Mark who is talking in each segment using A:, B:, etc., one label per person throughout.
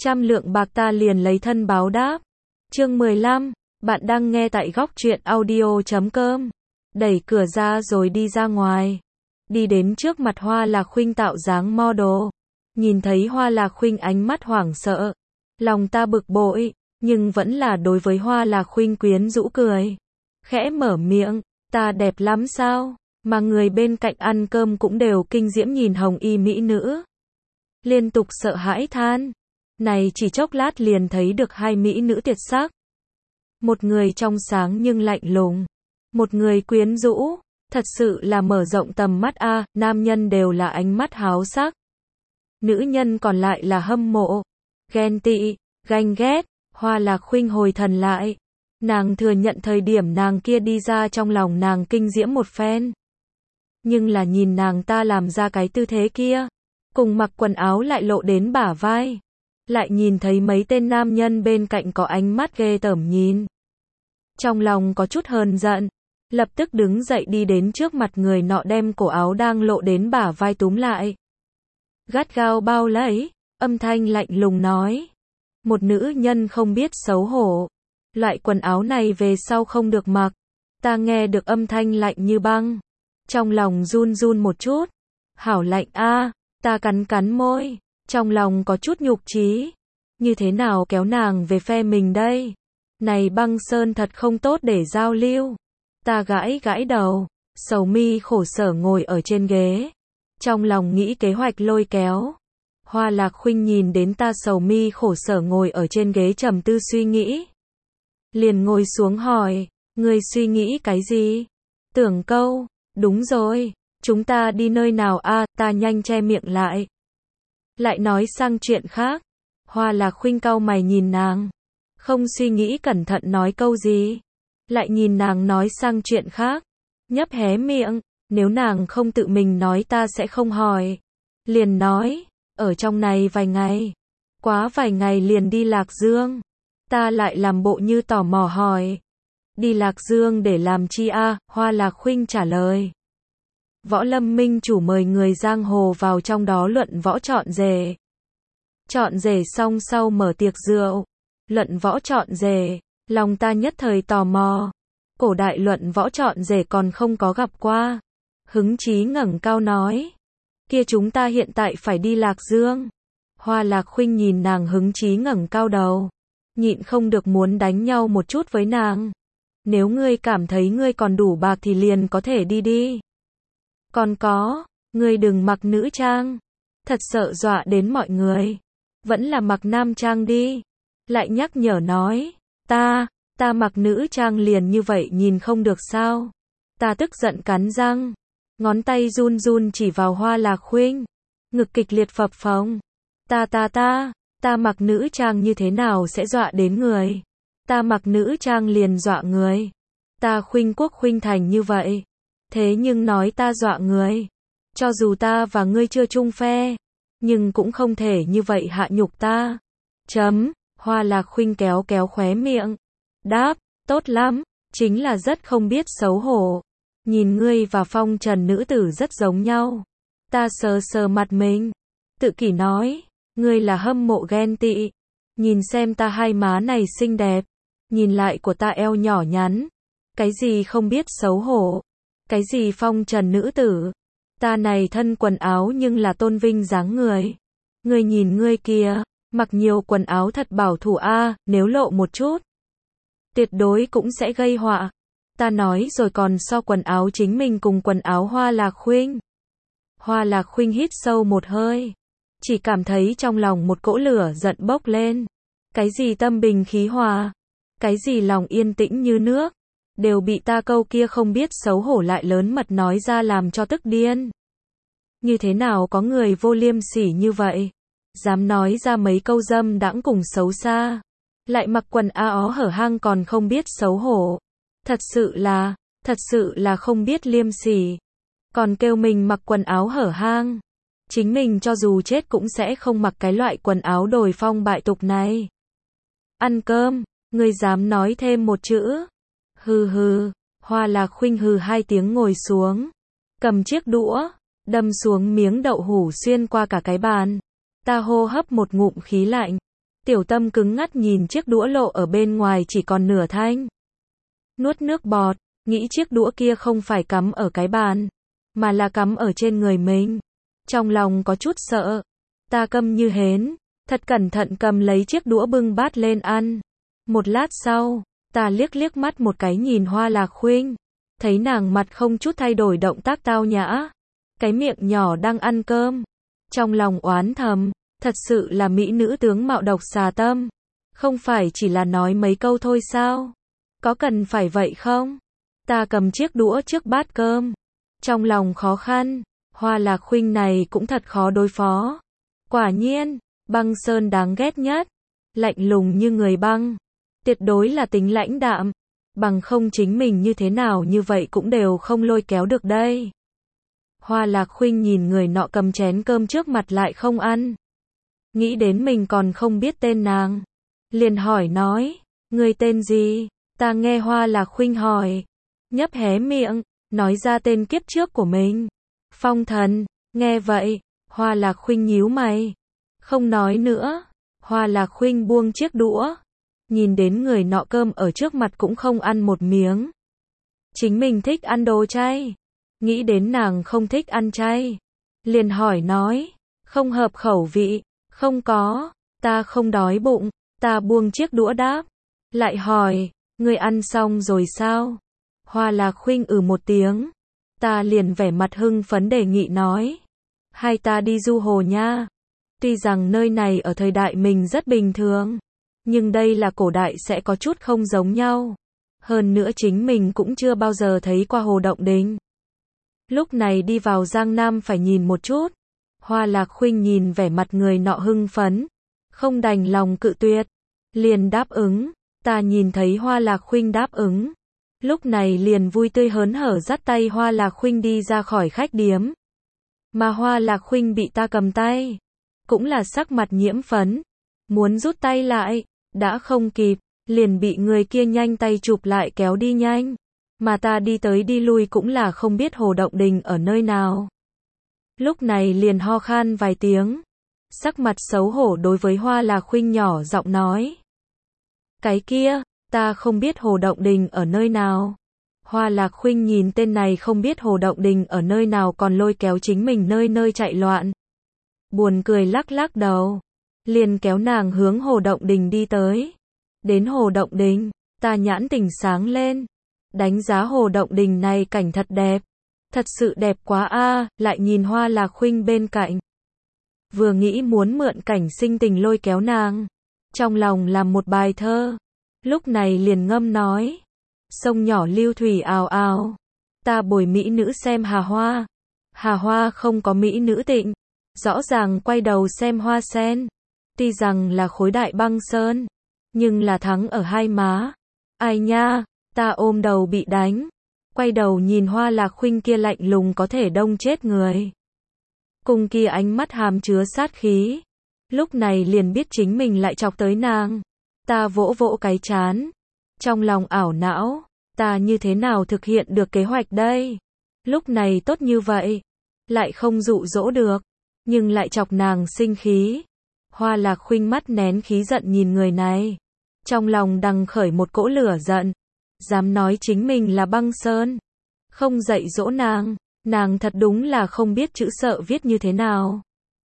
A: 100 lượng bạc ta liền lấy thân báo đáp. Chương 15, bạn đang nghe tại góc truyện audio.com. Đẩy cửa ra rồi đi ra ngoài. Đi đến trước mặt Hoa Lạc Khuynh tạo dáng model. Nhìn thấy Hoa Lạc Khuynh ánh mắt hoảng sợ. Lòng ta bực bội, nhưng vẫn là đối với Hoa Lạc Khuynh quyến rũ cười. Khẽ mở miệng, ta đẹp lắm sao? Mà người bên cạnh ăn cơm cũng đều kinh diễm nhìn hồng y mỹ nữ. Liên tục sợ hãi than. Này chỉ chốc lát liền thấy được hai mỹ nữ tuyệt sắc. Một người trong sáng nhưng lạnh lùng. Một người quyến rũ. Thật sự là mở rộng tầm mắt a, nam nhân đều là ánh mắt háo sắc. Nữ nhân còn lại là hâm mộ, ghen tị, ganh ghét. Hoa Lạc Khuynh hồi thần lại. Nàng thừa nhận thời điểm nàng kia đi ra trong lòng nàng kinh diễm một phen. Nhưng là nhìn nàng ta làm ra cái tư thế kia. Cùng mặc quần áo lại lộ đến bả vai. Lại nhìn thấy mấy tên nam nhân bên cạnh có ánh mắt ghê tởm nhìn. Trong lòng có chút hờn giận. Lập tức đứng dậy đi đến trước mặt người nọ đem cổ áo đang lộ đến bả vai túm lại. Gắt gao bao lấy, âm thanh lạnh lùng nói. Một nữ nhân không biết xấu hổ. Loại quần áo này về sau không được mặc. Ta nghe được âm thanh lạnh như băng. Trong lòng run run một chút. Hảo lạnh a, ta cắn cắn môi. Trong lòng có chút nhục chí. Như thế nào kéo nàng về phe mình đây? Này băng sơn thật không tốt để giao lưu. Ta gãi gãi đầu. Sầu mi khổ sở ngồi ở trên ghế. Trong lòng nghĩ kế hoạch lôi kéo. Hoa Lạc Khuynh nhìn đến ta sầu mi khổ sở ngồi ở trên ghế trầm tư suy nghĩ. Liền ngồi xuống hỏi, ngươi suy nghĩ cái gì? Tưởng câu, đúng rồi, chúng ta đi nơi nào a? Ta nhanh che miệng lại. Lại nói sang chuyện khác. Hoa Lạc Khuynh cau mày nhìn nàng. Không suy nghĩ cẩn thận nói câu gì. Lại nhìn nàng nói sang chuyện khác. Nhấp hé miệng, nếu nàng không tự mình nói ta sẽ không hỏi. Liền nói, ở trong này vài ngày. Quá vài ngày liền đi Lạc Dương. Ta lại làm bộ như tò mò hỏi. Đi Lạc Dương để làm chi a? Hoa Lạc Khuynh trả lời. Võ Lâm minh chủ mời người giang hồ vào trong đó luận võ chọn rể. Chọn rể xong sau mở tiệc rượu. Luận võ chọn rể, lòng ta nhất thời tò mò. Cổ đại luận võ chọn rể còn không có gặp qua. Hứng chí ngẩng cao nói. Kia chúng ta hiện tại phải đi Lạc Dương. Hoa Lạc Khuynh nhìn nàng hứng chí ngẩng cao đầu. Nhịn không được muốn đánh nhau một chút với nàng. Nếu ngươi cảm thấy ngươi còn đủ bạc thì liền có thể đi đi. Còn có, ngươi đừng mặc nữ trang. Thật sợ dọa đến mọi người. Vẫn là mặc nam trang đi. Lại nhắc nhở nói, ta mặc nữ trang liền như vậy nhìn không được sao. Ta tức giận cắn răng. Ngón tay run run chỉ vào Hoa Lạc Khuynh. Ngực kịch liệt phập phồng. Ta mặc nữ trang như thế nào sẽ dọa đến người. Ta mặc nữ trang liền dọa người. Ta khuynh quốc khuynh thành như vậy. Thế nhưng nói ta dọa người. Cho dù ta và ngươi chưa chung phe. Nhưng cũng không thể như vậy hạ nhục ta. Hoa Lạc Khuynh kéo kéo khóe miệng. Đáp, tốt lắm. Chính là rất không biết xấu hổ. Nhìn ngươi và phong trần nữ tử rất giống nhau. Ta sờ sờ mặt mình. Tự kỷ nói. Ngươi là hâm mộ ghen tị. Nhìn xem ta hai má này xinh đẹp. Nhìn lại của ta eo nhỏ nhắn. Cái gì không biết xấu hổ. Cái gì phong trần nữ tử. Ta này thân quần áo nhưng là tôn vinh dáng người. Ngươi nhìn ngươi kia. Mặc nhiều quần áo thật bảo thủ a, nếu lộ một chút. Tuyệt đối cũng sẽ gây họa. Ta nói rồi còn so quần áo chính mình cùng quần áo Hoa Lạc Khuynh. Hoa Lạc Khuynh hít sâu một hơi. Chỉ cảm thấy trong lòng một cỗ lửa giận bốc lên. Cái gì tâm bình khí hòa. Cái gì lòng yên tĩnh như nước. Đều bị ta câu kia không biết xấu hổ lại lớn mật nói ra làm cho tức điên. Như thế nào có người vô liêm sỉ như vậy. Dám nói ra mấy câu dâm đãng cùng xấu xa. Lại mặc quần áo hở hang còn không biết xấu hổ. Thật sự là không biết liêm sỉ. Còn kêu mình mặc quần áo hở hang. Chính mình cho dù chết cũng sẽ không mặc cái loại quần áo đồi phong bại tục này. Ăn cơm, ngươi dám nói thêm một chữ. Hừ hừ, Hoa Lạc Khuynh hừ hai tiếng ngồi xuống. Cầm chiếc đũa, đâm xuống miếng đậu hủ xuyên qua cả cái bàn. Ta hô hấp một ngụm khí lạnh. Tiểu Tâm cứng ngắt nhìn chiếc đũa lộ ở bên ngoài chỉ còn nửa thanh. Nuốt nước bọt, nghĩ chiếc đũa kia không phải cắm ở cái bàn, mà là cắm ở trên người mình. Trong lòng có chút sợ. Ta câm như hến, thật cẩn thận cầm lấy chiếc đũa bưng bát lên ăn. Một lát sau, ta liếc liếc mắt một cái nhìn Hoa Lạc Khuynh, thấy nàng mặt không chút thay đổi động tác tao nhã, cái miệng nhỏ đang ăn cơm. Trong lòng oán thầm, thật sự là mỹ nữ tướng mạo độc xà tâm. Không phải chỉ là nói mấy câu thôi sao? Có cần phải vậy không? Ta cầm chiếc đũa trước bát cơm. Trong lòng khó khăn, Hoa Lạc Khuynh này cũng thật khó đối phó. Quả nhiên, Băng Sơn đáng ghét nhất. Lạnh lùng như người băng. Tuyệt đối là tính lãnh đạm. Bằng không chính mình như thế nào như vậy cũng đều không lôi kéo được đây. Hoa Lạc Khuynh nhìn người nọ cầm chén cơm trước mặt lại không ăn. Nghĩ đến mình còn không biết tên nàng. Liền hỏi nói, người tên gì? Ta nghe Hoa Lạc Khuynh hỏi. Nhấp hé miệng, nói ra tên kiếp trước của mình. Phong Thần. Nghe vậy, Hoa Lạc Khuynh nhíu mày. Không nói nữa. Hoa Lạc Khuynh buông chiếc đũa. Nhìn đến người nọ cơm ở trước mặt cũng không ăn một miếng. Chính mình thích ăn đồ chay. Nghĩ đến nàng không thích ăn chay. Liền hỏi nói, không hợp khẩu vị. Không có, ta không đói bụng. Ta buông chiếc đũa đáp. Lại hỏi, ngươi ăn xong rồi sao? Hoa Lạc Khuynh một tiếng. Ta liền vẻ mặt hưng phấn đề nghị nói. Hai ta đi du hồ nha. Tuy rằng nơi này ở thời đại mình rất bình thường. Nhưng đây là cổ đại sẽ có chút không giống nhau. Hơn nữa chính mình cũng chưa bao giờ thấy qua hồ Động Đình. Lúc này đi vào Giang Nam phải nhìn một chút. Hoa Lạc Khuynh nhìn vẻ mặt người nọ hưng phấn. Không đành lòng cự tuyệt. Liền đáp ứng. Ta nhìn thấy Hoa Lạc Khuynh đáp ứng. Lúc này liền vui tươi hớn hở dắt tay Hoa Lạc Khuynh đi ra khỏi khách điếm. Mà Hoa Lạc Khuynh bị ta cầm tay. Cũng là sắc mặt nhiễm phấn. Muốn rút tay lại. Đã không kịp. Liền bị người kia nhanh tay chụp lại kéo đi nhanh. Mà ta đi tới đi lui cũng là không biết hồ Động Đình ở nơi nào. Lúc này liền ho khan vài tiếng. Sắc mặt xấu hổ đối với Hoa Lạc Khuynh nhỏ giọng nói. Cái kia, ta không biết hồ Động Đình ở nơi nào. Hoa Lạc Khuynh nhìn tên này không biết hồ Động Đình ở nơi nào còn lôi kéo chính mình nơi nơi chạy loạn. Buồn cười lắc lắc đầu. Liền kéo nàng hướng hồ Động Đình đi tới. Đến hồ Động Đình, ta nhãn tình sáng lên. Đánh giá hồ Động Đình này cảnh thật đẹp. Thật sự đẹp quá a, lại nhìn Hoa Lạc Khuynh bên cạnh. Vừa nghĩ muốn mượn cảnh sinh tình lôi kéo nàng. Trong lòng làm một bài thơ. Lúc này liền ngâm nói. Sông nhỏ lưu thủy ào ào. Ta bồi mỹ nữ xem hà hoa. Hà hoa không có mỹ nữ tịnh. Rõ ràng quay đầu xem hoa sen. Tuy rằng là khối đại băng sơn. Nhưng là thắng ở hai má. Ai nha, ta ôm đầu bị đánh. Quay đầu nhìn Hoa Lạc Khuynh kia lạnh lùng có thể đông chết người. Cùng kia ánh mắt hàm chứa sát khí. Lúc này liền biết chính mình lại chọc tới nàng. Ta vỗ vỗ cái trán. Trong lòng ảo não. Ta như thế nào thực hiện được kế hoạch đây? Lúc này tốt như vậy. Lại không dụ dỗ được. Nhưng lại chọc nàng sinh khí. Hoa Lạc Khuynh mắt nén khí giận nhìn người này. Trong lòng đằng khởi một cỗ lửa giận. Dám nói chính mình là băng sơn. Không dạy dỗ nàng. Nàng thật đúng là không biết chữ sợ viết như thế nào.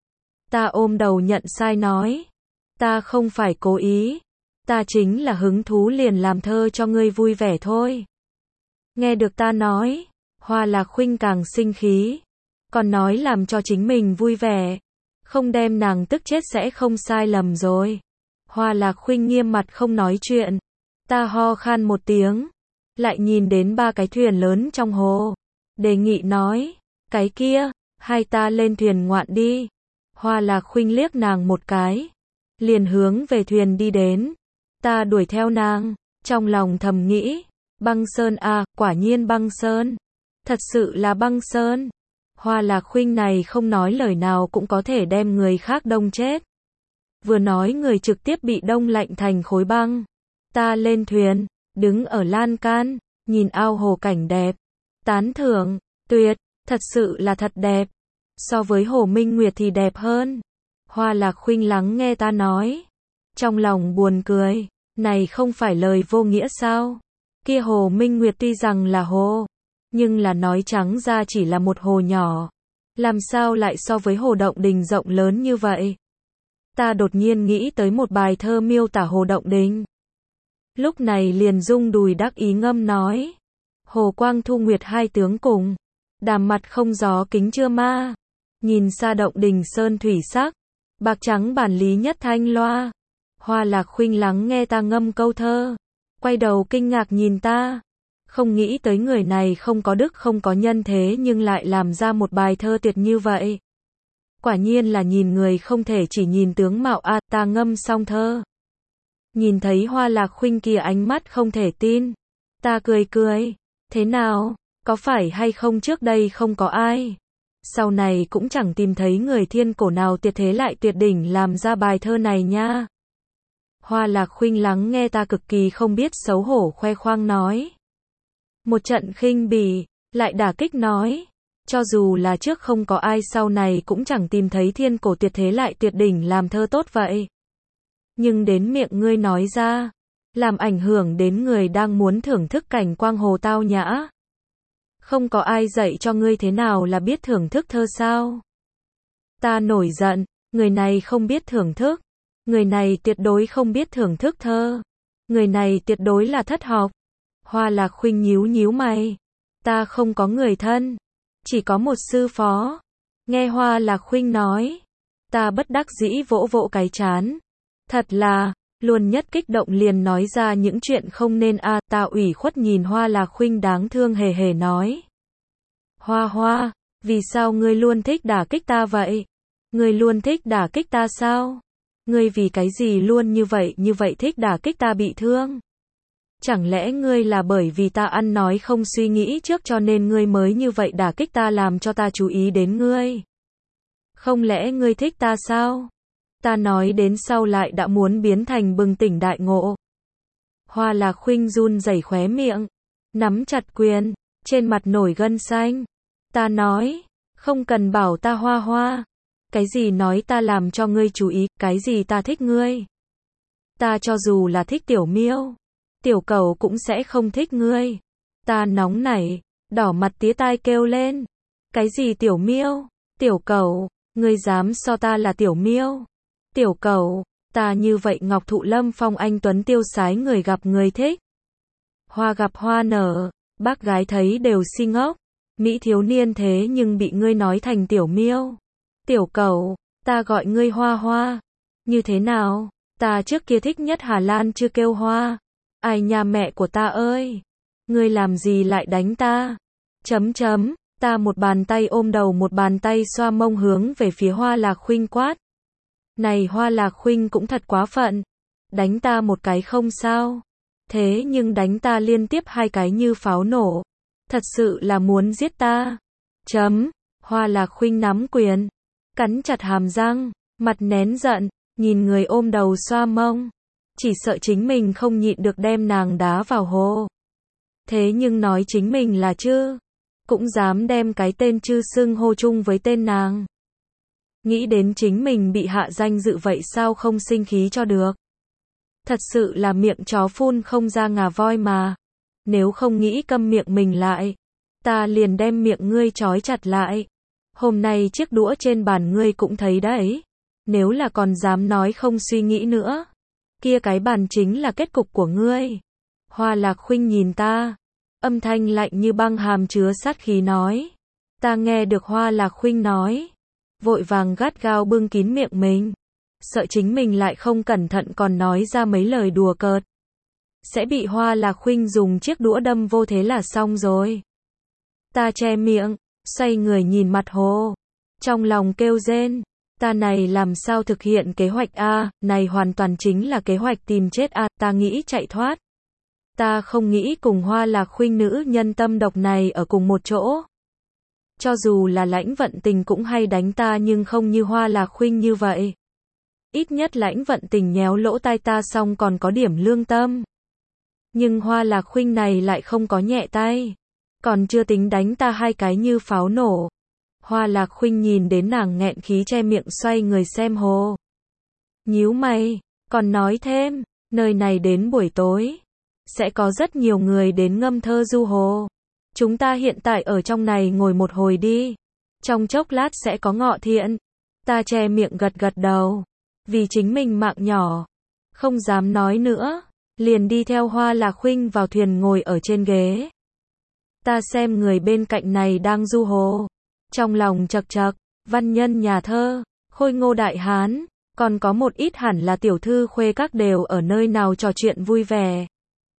A: Ta ôm đầu nhận sai nói. Ta không phải cố ý. Ta chính là hứng thú liền làm thơ cho ngươi vui vẻ thôi. Nghe được ta nói. Hoa Lạc Khuynh càng sinh khí. Còn nói làm cho chính mình vui vẻ. Không đem nàng tức chết sẽ không sai lầm rồi. Hoa Lạc Khuynh nghiêm mặt không nói chuyện. Ta ho khan một tiếng. Lại nhìn đến ba cái thuyền lớn trong hồ. Đề nghị nói. Cái kia, hai ta lên thuyền ngoạn đi. Hoa Lạc Khuynh liếc nàng một cái. Liền hướng về thuyền đi đến. Ta đuổi theo nàng. Trong lòng thầm nghĩ. Băng sơn à, quả nhiên băng sơn. Thật sự là băng sơn. Hoa Lạc Khuynh này không nói lời nào cũng có thể đem người khác đông chết. Vừa nói người trực tiếp bị đông lạnh thành khối băng. Ta lên thuyền, đứng ở lan can, nhìn ao hồ cảnh đẹp. Tán thưởng, tuyệt, thật sự là thật đẹp. So với hồ Minh Nguyệt thì đẹp hơn. Hoa Lạc Khuynh lắng nghe ta nói. Trong lòng buồn cười, này không phải lời vô nghĩa sao? Kia hồ Minh Nguyệt tuy rằng là hồ, nhưng là nói trắng ra chỉ là một hồ nhỏ. Làm sao lại so với hồ Động Đình rộng lớn như vậy? Ta đột nhiên nghĩ tới một bài thơ miêu tả hồ Động Đình. Lúc này liền rung đùi đắc ý ngâm nói. Hồ quang thu nguyệt hai tướng cùng, đàm mặt không gió kính chưa ma. Nhìn xa Động Đình sơn thủy sắc, bạc trắng bản lý nhất thanh loa. Hoa Lạc Khuynh lắng nghe ta ngâm câu thơ, quay đầu kinh ngạc nhìn ta. Không nghĩ tới người này không có đức không có nhân thế nhưng lại làm ra một bài thơ tuyệt như vậy. Quả nhiên là nhìn người không thể chỉ nhìn tướng mạo a. Ta ngâm xong thơ, nhìn thấy Hoa Lạc Khuynh kia ánh mắt không thể tin. Ta cười cười, thế nào, có phải hay không trước đây không có ai, sau này cũng chẳng tìm thấy người thiên cổ nào tuyệt thế lại tuyệt đỉnh làm ra bài thơ này nha. Hoa Lạc Khuynh lắng nghe ta cực kỳ không biết xấu hổ khoe khoang nói. Một trận khinh bỉ, lại đả kích nói. Cho dù là trước không có ai sau này cũng chẳng tìm thấy thiên cổ tuyệt thế lại tuyệt đỉnh làm thơ tốt vậy. Nhưng đến miệng ngươi nói ra, làm ảnh hưởng đến người đang muốn thưởng thức cảnh quang hồ tao nhã. Không có ai dạy cho ngươi thế nào là biết thưởng thức thơ sao? Ta nổi giận, người này không biết thưởng thức. Người này tuyệt đối không biết thưởng thức thơ. Người này tuyệt đối là thất học. Hoa Lạc Khuynh nhíu nhíu mày. Ta không có người thân, chỉ có một sư phó. Nghe Hoa Lạc Khuynh nói, ta bất đắc dĩ vỗ vỗ cái trán. Thật là, luôn nhất kích động liền nói ra những chuyện không nên a. Ta ủy khuất nhìn Hoa Lạc Khuynh đáng thương hề hề nói. Hoa Hoa, vì sao ngươi luôn thích đả kích ta vậy? Ngươi luôn thích đả kích ta sao? Ngươi vì cái gì luôn như vậy thích đả kích ta bị thương? Chẳng lẽ ngươi là bởi vì ta ăn nói không suy nghĩ trước cho nên ngươi mới như vậy đả kích ta làm cho ta chú ý đến ngươi? Không lẽ ngươi thích ta sao? Ta nói đến sau lại đã muốn biến thành bừng tỉnh đại ngộ. Hoa Lạc Khuynh run rẩy khóe miệng, nắm chặt quyền, trên mặt nổi gân xanh. Ta nói, không cần bảo ta Hoa Hoa. Cái gì nói ta làm cho ngươi chú ý, cái gì ta thích ngươi. Ta cho dù là thích Tiểu Miêu, Tiểu Cẩu cũng sẽ không thích ngươi. Ta nóng nảy, đỏ mặt tía tai kêu lên. Cái gì Tiểu Miêu, Tiểu Cẩu, ngươi dám so ta là Tiểu Miêu, Tiểu Cẩu, ta như vậy ngọc thụ lâm phong anh tuấn tiêu sái người gặp người thích. Hoa gặp hoa nở, bác gái thấy đều si ngốc. Mỹ thiếu niên thế nhưng bị ngươi nói thành Tiểu Miêu, Tiểu Cẩu, ta gọi ngươi Hoa Hoa. Như thế nào, ta trước kia thích nhất Hà Lan chưa kêu Hoa. Ai nha mẹ của ta ơi, ngươi làm gì lại đánh ta? Ta một bàn tay ôm đầu một bàn tay xoa mông hướng về phía Hoa Lạc Khuynh quát. Này Hoa Lạc Khuynh cũng thật quá phận. Đánh ta một cái không sao. Thế nhưng đánh ta liên tiếp hai cái như pháo nổ. Thật sự là muốn giết ta. Hoa Lạc Khuynh nắm quyền, cắn chặt hàm răng, mặt nén giận, nhìn người ôm đầu xoa mông. Chỉ sợ chính mình không nhịn được đem nàng đá vào hồ. Thế nhưng nói chính mình là Chư, cũng dám đem cái tên Chư xưng hô chung với tên nàng. Nghĩ đến chính mình bị hạ danh dự vậy sao không sinh khí cho được. Thật sự là miệng chó phun không ra ngà voi mà. Nếu không nghĩ câm miệng mình lại, ta liền đem miệng ngươi trói chặt lại. Hôm nay chiếc đũa trên bàn ngươi cũng thấy đấy. Nếu là còn dám nói không suy nghĩ nữa, kia cái bàn chính là kết cục của ngươi. Hoa Lạc Khuynh nhìn ta, âm thanh lạnh như băng hàm chứa sát khí nói. Ta nghe được Hoa Lạc Khuynh nói, vội vàng gắt gao bưng kín miệng mình, sợ chính mình lại không cẩn thận còn nói ra mấy lời đùa cợt, sẽ bị Hoa Lạc Khuynh dùng chiếc đũa đâm vô thế là xong rồi. Ta che miệng, xoay người nhìn mặt hồ, trong lòng kêu rên. Ta này làm sao thực hiện kế hoạch a? Này hoàn toàn chính là kế hoạch tìm chết a. Ta nghĩ chạy thoát. Ta không nghĩ cùng Hoa Lạc Khuynh nữ nhân tâm độc này ở cùng một chỗ. Cho dù là Lãnh Vận Tình cũng hay đánh ta nhưng không như Hoa Lạc Khuynh như vậy. Ít nhất Lãnh Vận Tình nhéo lỗ tai ta xong còn có điểm lương tâm. Nhưng Hoa Lạc Khuynh này lại không có nhẹ tay. Còn chưa tính đánh ta hai cái như pháo nổ. Hoa Lạc Khuynh nhìn đến nàng nghẹn khí che miệng xoay người xem hồ. Nhíu mày, Còn nói thêm, nơi này đến buổi tối, sẽ có rất nhiều người đến ngâm thơ du hồ. Chúng ta hiện tại ở trong này ngồi một hồi đi. Trong chốc lát sẽ có ngọ thiện. Ta che miệng gật gật đầu. Vì chính mình mạng nhỏ. Không dám nói nữa. Liền đi theo Hoa Lạc Khuynh vào thuyền ngồi ở trên ghế. Ta xem người bên cạnh này đang du hồ. Trong lòng chật chật, văn nhân nhà thơ, khôi ngô đại hán, còn có một ít hẳn là tiểu thư khuê các đều ở nơi nào trò chuyện vui vẻ.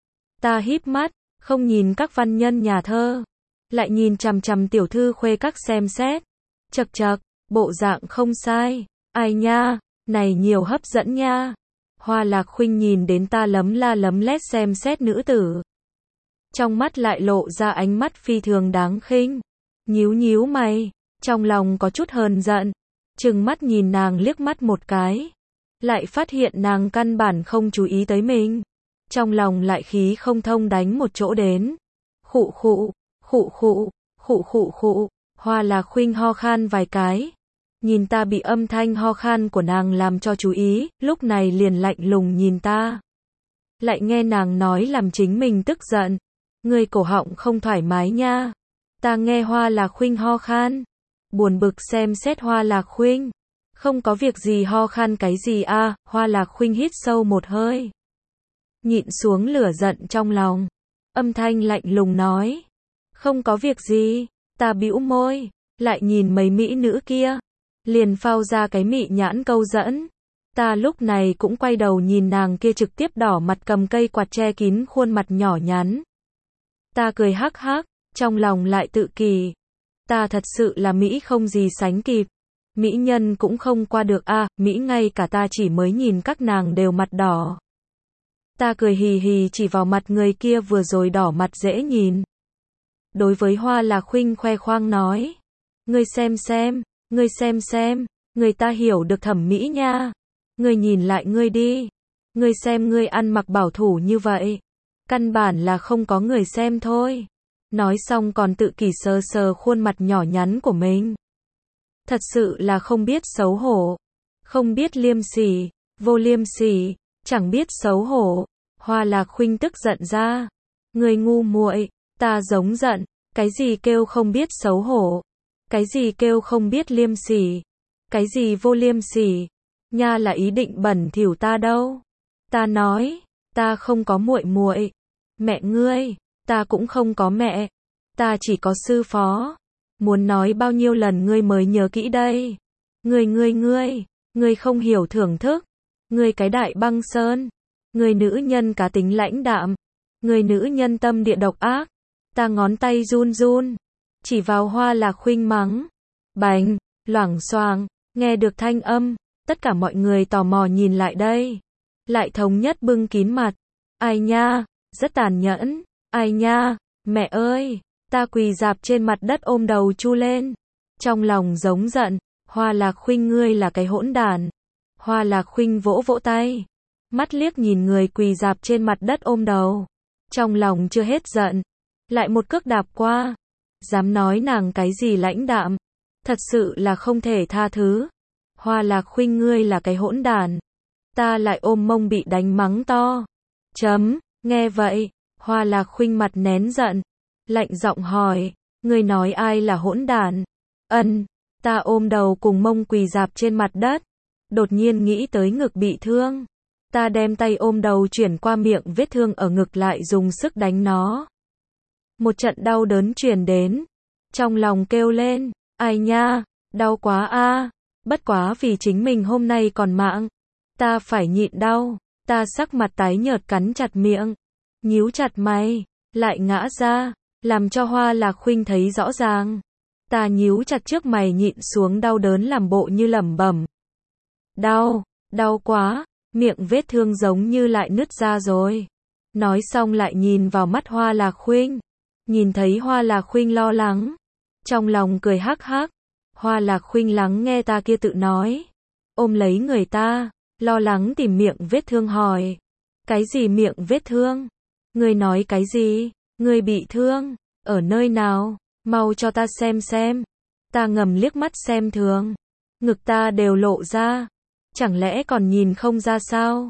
A: Ta híp mắt, không nhìn các văn nhân nhà thơ, lại nhìn chằm chằm tiểu thư khuê các xem xét. Chật chật, bộ dạng không sai, ai nha, này nhiều hấp dẫn nha. Hoa Lạc Khuynh nhìn đến ta lấm la lấm lét xem xét nữ tử. Trong mắt lại lộ ra ánh mắt phi thường đáng khinh. Nhíu nhíu mày, trong lòng có chút hờn giận, trừng mắt nhìn nàng liếc mắt một cái. Lại phát hiện nàng căn bản không chú ý tới mình. Trong lòng lại khí không thông đánh một chỗ đến. Khụ khụ, khụ khụ, khụ khụ khụ, Hoa Lạc Khuynh ho khan vài cái. Nhìn ta bị âm thanh ho khan của nàng làm cho chú ý, lúc này liền lạnh lùng nhìn ta. Lại nghe nàng nói làm chính mình tức giận. Người cổ họng không thoải mái nha. Ta nghe Hoa Lạc Khuynh ho khan. Buồn bực xem xét Hoa Lạc Khuynh. Không có việc gì ho khan cái gì à, Hoa Lạc Khuynh hít sâu một hơi. Nhịn xuống lửa giận trong lòng. Âm thanh lạnh lùng nói. Không có việc gì, ta bĩu môi, lại nhìn mấy mỹ nữ kia. Liền phao ra cái mị nhãn câu dẫn. Ta lúc này cũng quay đầu nhìn nàng kia trực tiếp đỏ mặt cầm cây quạt che kín khuôn mặt nhỏ nhắn. Ta cười hắc hắc, trong lòng lại tự kỳ. Ta thật sự là Mỹ không gì sánh kịp. Mỹ nhân cũng không qua được a, Mỹ ngay cả ta chỉ mới nhìn các nàng đều mặt đỏ. Ta cười hì hì chỉ vào mặt người kia vừa rồi đỏ mặt dễ nhìn. Đối với Hoa Lạc Khuynh khoe khoang nói. Ngươi xem, người ta hiểu được thẩm mỹ nha. Ngươi nhìn lại ngươi đi. Ngươi xem ngươi ăn mặc bảo thủ như vậy. Căn bản là không có người xem thôi. Nói xong còn tự kỷ sờ sờ khuôn mặt nhỏ nhắn của mình. Thật sự là không biết xấu hổ. Không biết liêm sỉ, vô liêm sỉ, chẳng biết xấu hổ. Hoa Lạc Khuynh tức giận ra. Người ngu muội, ta giống giận. Cái gì kêu không biết xấu hổ? Cái gì kêu không biết liêm sỉ? Cái gì vô liêm sỉ? Nha là ý định bẩn thỉu ta đâu. Ta nói, ta không có muội muội. Mẹ ngươi, ta cũng không có mẹ. Ta chỉ có sư phó. Muốn nói bao nhiêu lần ngươi mới nhớ kỹ đây. Ngươi không hiểu thưởng thức. Ngươi cái đại băng sơn. Ngươi nữ nhân cá tính lãnh đạm. Ngươi nữ nhân tâm địa độc ác. Ta ngón tay run run. Chỉ vào Hoa Lạc Khuynh mắng. Bành, loảng xoảng, nghe được thanh âm. Tất cả mọi người tò mò nhìn lại đây. Lại thống nhất bưng kín mặt. Ai nha, rất tàn nhẫn. Ai nha, mẹ ơi. Ta quỳ rạp trên mặt đất ôm đầu chu lên. Trong lòng giống giận. Hoa Lạc Khuynh ngươi là cái hỗn đản. Hoa Lạc Khuynh vỗ vỗ tay. Mắt liếc nhìn người quỳ rạp trên mặt đất ôm đầu. Trong lòng chưa hết giận. Lại một cước đạp qua. Dám nói nàng cái gì lãnh đạm. Thật sự là không thể tha thứ. Hoa Lạc Khuynh ngươi là cái hỗn đản. Ta lại ôm mông bị đánh mắng to. Nghe vậy. Hoa Lạc Khuynh mặt nén giận. Lạnh giọng hỏi. Ngươi nói ai là hỗn đản? Ta ôm đầu cùng mông quỳ rạp trên mặt đất. Đột nhiên nghĩ tới ngực bị thương. Ta đem tay ôm đầu chuyển qua miệng vết thương ở ngực lại dùng sức đánh nó. Một trận đau đớn truyền đến. Trong lòng kêu lên. Ai nha, đau quá a. Bất quá vì chính mình hôm nay còn mạng. Ta phải nhịn đau. Ta sắc mặt tái nhợt cắn chặt miệng. Nhíu chặt mày. Lại ngã ra. Làm cho Hoa Lạc Khuynh thấy rõ ràng. Ta nhíu chặt trước mày nhịn xuống đau đớn làm bộ như lẩm bẩm. Đau quá. Miệng vết thương giống như lại nứt ra rồi. Nói xong lại nhìn vào mắt Hoa Lạc Khuynh. Nhìn thấy Hoa Lạc Khuynh lo lắng. Trong lòng cười hắc hắc. Hoa Lạc Khuynh lắng nghe ta kia tự nói. Ôm lấy người ta. Lo lắng tìm miệng vết thương hỏi. Cái gì miệng vết thương? Ngươi nói cái gì? Ngươi bị thương? Ở nơi nào? Mau cho ta xem. Ta ngầm liếc mắt xem thường. Ngực ta đều lộ ra. Chẳng lẽ còn nhìn không ra sao?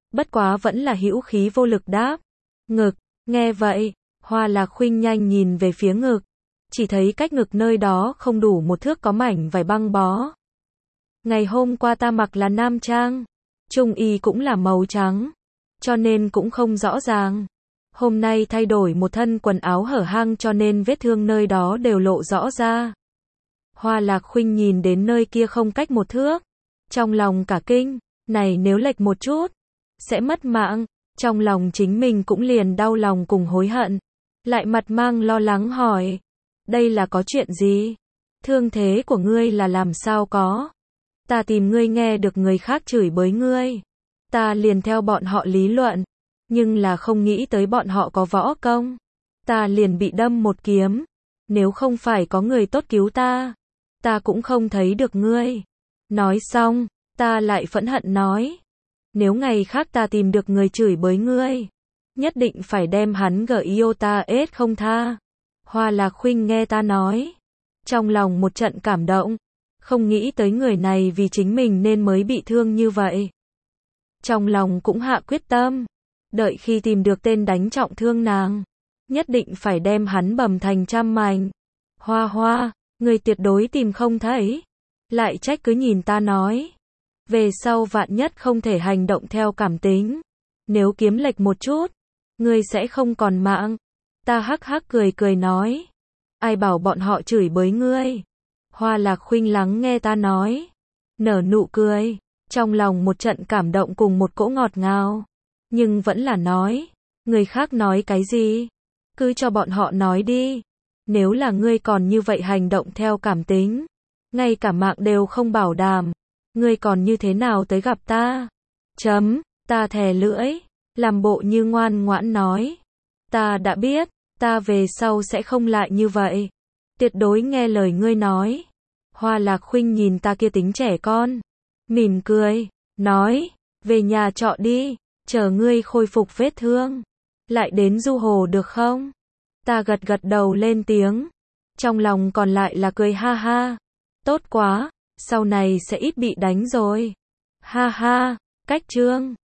A: bất quá vẫn là hữu khí vô lực đáp. Ngực, nghe vậy, Hoa Lạc Khuynh nhanh nhìn về phía ngực, chỉ thấy cách ngực nơi đó không đủ một thước có mảnh vải băng bó. Ngày hôm qua ta mặc là nam trang, trung y cũng là màu trắng, cho nên cũng không rõ ràng. Hôm nay thay đổi một thân quần áo hở hang cho nên vết thương nơi đó đều lộ rõ ra. Hoa Lạc Khuynh nhìn đến nơi kia không cách một thước, trong lòng cả kinh, này nếu lệch một chút, sẽ mất mạng. Trong lòng chính mình cũng liền đau lòng cùng hối hận, lại mặt mang lo lắng hỏi, đây là có chuyện gì? Thương thế của ngươi là làm sao có? Ta tìm ngươi nghe được người khác chửi bới ngươi, ta liền theo bọn họ lý luận, nhưng là không nghĩ tới bọn họ có võ công, ta liền bị đâm một kiếm, nếu không phải có người tốt cứu ta cũng không thấy được ngươi. Nói xong, ta lại phẫn hận nói, nếu ngày khác ta tìm được người chửi bới ngươi, nhất định phải đem hắn GIOTA không tha. Hoa Lạc Khuynh nghe ta nói, trong lòng một trận cảm động, không nghĩ tới người này vì chính mình nên mới bị thương như vậy. Trong lòng cũng hạ quyết tâm, đợi khi tìm được tên đánh trọng thương nàng, nhất định phải đem hắn bầm thành trăm mảnh. Hoa Hoa, người tuyệt đối tìm không thấy, lại trách cứ nhìn ta nói, về sau vạn nhất không thể hành động theo cảm tính, nếu kiếm lệch một chút, ngươi sẽ không còn mạng. Ta hắc hắc cười cười nói, ai bảo bọn họ chửi bới ngươi. Hoa Lạc Khuynh lắng nghe ta nói, nở nụ cười, trong lòng một trận cảm động cùng một cỗ ngọt ngào, nhưng vẫn là nói, người khác nói cái gì, cứ cho bọn họ nói đi, nếu là ngươi còn như vậy hành động theo cảm tính, ngay cả mạng đều không bảo đảm, ngươi còn như thế nào tới gặp ta? Ta thè lưỡi, làm bộ như ngoan ngoãn nói, ta đã biết, ta về sau sẽ không lại như vậy, tuyệt đối nghe lời ngươi nói. Hoa Lạc Khuynh nhìn ta kia tính trẻ con, mỉm cười, nói, về nhà trọ đi, chờ ngươi khôi phục vết thương, lại đến Du Hồ được không? Ta gật gật đầu lên tiếng, trong lòng còn lại là cười ha ha, tốt quá, sau này sẽ ít bị đánh rồi. Ha ha, cách chương